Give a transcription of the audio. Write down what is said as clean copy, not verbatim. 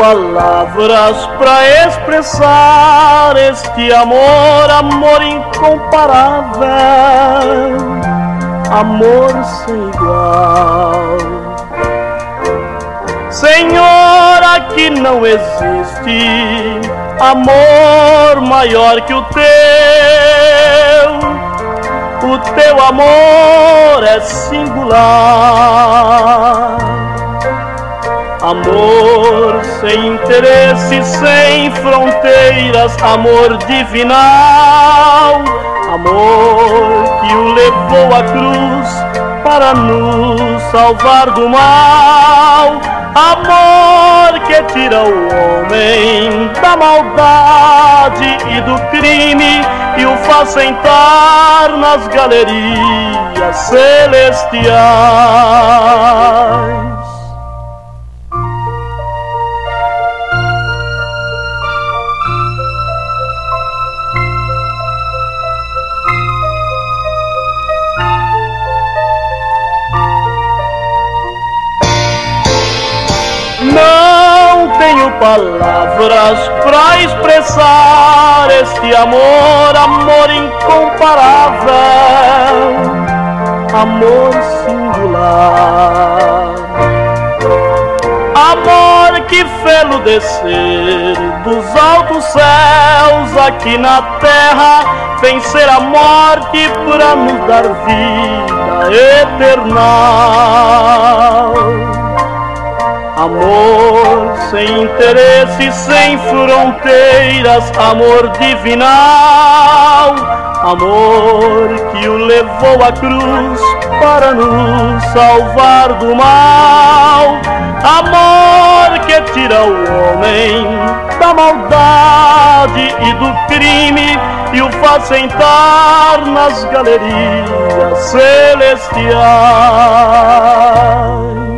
palavras para expressar este amor, amor incomparável, amor sem igual. Senhor, aqui não existe amor maior que o teu. O teu amor é singular. Amor sem interesse, sem fronteiras, amor divinal. Amor que o levou à cruz para nos salvar do mal. Amor que tira o homem da maldade e do crime e o faz sentar nas galerias celestiais. Não tenho palavras para expressar este amor, amor incomparável, amor singular. Amor que fê-lo descer dos altos céus aqui na terra, vencer a morte para nos dar vida eternal. Amor sem interesse, sem fronteiras, amor divinal. Amor que o levou à cruz para nos salvar do mal. Amor que tira o homem da maldade e do crime e o faz sentar nas galerias celestiais.